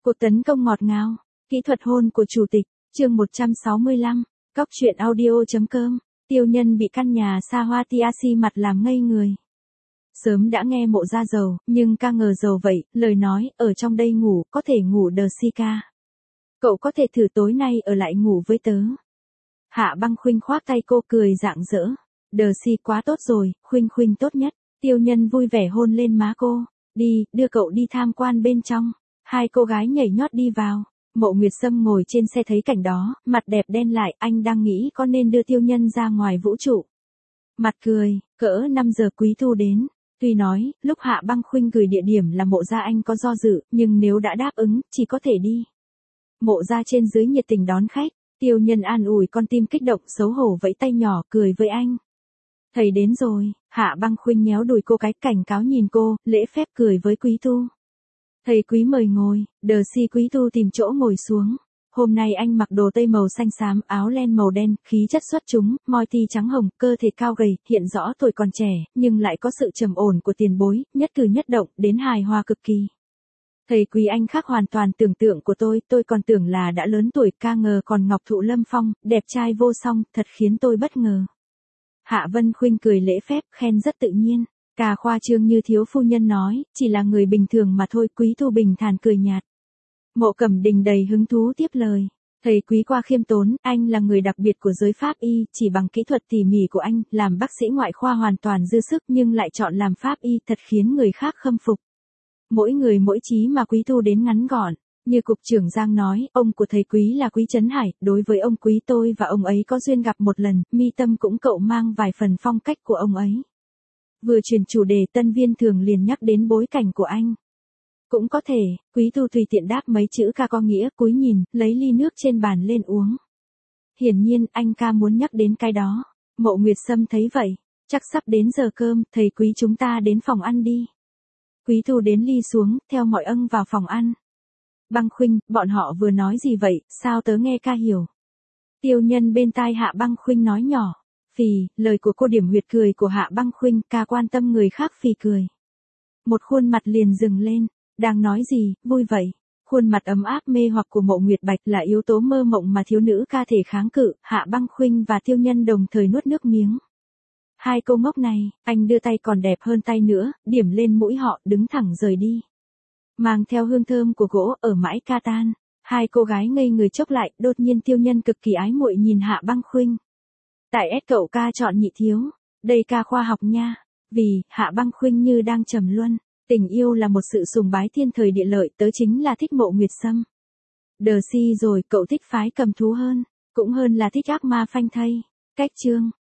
Cuộc tấn công ngọt ngào, kỹ thuật hôn của chủ tịch, chương 165, Cóc truyện audio.com, Tiêu Nhân bị căn nhà xa hoa TRC mặt làm ngây người. Sớm đã nghe Mộ ra giàu, nhưng ca ngờ giàu vậy, lời nói, ở trong đây ngủ, có thể ngủ đờ si ca. Cậu có thể thử tối nay ở lại ngủ với tớ. Hạ Băng Khuynh khoác tay cô cười rạng rỡ. Đờ si quá tốt rồi, Khuynh Khuynh tốt nhất. Tiêu Nhân vui vẻ hôn lên má cô. Đi, đưa cậu đi tham quan bên trong. Hai cô gái nhảy nhót đi vào. Mộ Nguyệt Sâm ngồi trên xe thấy cảnh đó, mặt đẹp đen lại, anh đang nghĩ có nên đưa Tiêu Nhân ra ngoài vũ trụ. Mặt cười, cỡ 5 giờ Quý Thu đến. Tuy nói, lúc Hạ Băng Khuynh gửi địa điểm là Mộ gia anh có do dự, nhưng nếu đã đáp ứng, chỉ có thể đi. Mộ gia trên dưới nhiệt tình đón khách, Tiêu Nhân an ủi con tim kích động xấu hổ vẫy tay nhỏ cười với anh. Thầy đến rồi, Hạ Băng Khuynh nhéo đùi cô cái cảnh cáo nhìn cô, lễ phép cười với Quý Thu. Thầy Quý mời ngồi, đờ si Quý Thu tìm chỗ ngồi xuống. Hôm nay anh mặc đồ tây màu xanh xám, áo len màu đen, khí chất xuất chúng, môi ti trắng hồng, cơ thể cao gầy, hiện rõ tuổi còn trẻ, nhưng lại có sự trầm ổn của tiền bối, nhất cử nhất động, đến hài hòa cực kỳ. Thầy Quý anh khác hoàn toàn tưởng tượng của tôi còn tưởng là đã lớn tuổi, ca ngờ còn ngọc thụ lâm phong, đẹp trai vô song, thật khiến tôi bất ngờ. Hạ Vân Khuynh cười lễ phép, khen rất tự nhiên. Cả khoa trương như thiếu phu nhân nói, chỉ là người bình thường mà thôi. Quý Thu bình thản cười nhạt. Mộ Cẩm Đình đầy hứng thú tiếp lời. Thầy Quý qua khiêm tốn, anh là người đặc biệt của giới pháp y, chỉ bằng kỹ thuật tỉ mỉ của anh, làm bác sĩ ngoại khoa hoàn toàn dư sức nhưng lại chọn làm pháp y, thật khiến người khác khâm phục. Mỗi người mỗi chí mà Quý Thu đến ngắn gọn. Như cục trưởng Giang nói, ông của thầy Quý là Quý Trấn Hải, đối với ông Quý tôi và ông ấy có duyên gặp một lần, mi tâm cũng cậu mang vài phần phong cách của ông ấy. Vừa chuyển chủ đề Tân Viên thường liền nhắc đến bối cảnh của anh. Cũng có thể, Quý Thu tùy tiện đáp mấy chữ ca có nghĩa, cúi nhìn, lấy ly nước trên bàn lên uống. Hiển nhiên, anh ca muốn nhắc đến cái đó. Mộ Nguyệt Sâm thấy vậy, chắc sắp đến giờ cơm, thầy Quý chúng ta đến phòng ăn đi. Quý Thu đến ly xuống, theo mọi ân vào phòng ăn. Băng Khuynh, bọn họ vừa nói gì vậy, sao tớ nghe ca hiểu. Tiêu Nhân bên tai Hạ Băng Khuynh nói nhỏ. Phì, lời của cô điểm huyệt cười của Hạ Băng Khuynh, ca quan tâm người khác phì cười. Một khuôn mặt liền dừng lên, đang nói gì, vui vậy. Khuôn mặt ấm áp mê hoặc của Mộ Nguyệt Bạch là yếu tố mơ mộng mà thiếu nữ ca thể kháng cự, Hạ Băng Khuynh và Tiêu Nhân đồng thời nuốt nước miếng. Hai câu ngốc này, anh đưa tay còn đẹp hơn tay nữa, điểm lên mũi họ, đứng thẳng rời đi. Mang theo hương thơm của gỗ ở mãi ca tan, hai cô gái ngây người chốc lại, đột nhiên Tiêu Nhân cực kỳ ái muội nhìn Hạ Băng Khuynh. Tại S cậu ca chọn nhị thiếu, đây ca khoa học nha, vì, Hạ Băng Khuynh như đang trầm luân, tình yêu là một sự sùng bái thiên thời địa lợi, tớ chính là thích Mộ Nguyệt Sâm. Đờ si rồi, cậu thích phái cầm thú hơn, cũng hơn là thích ác ma phanh thây. Cách chương.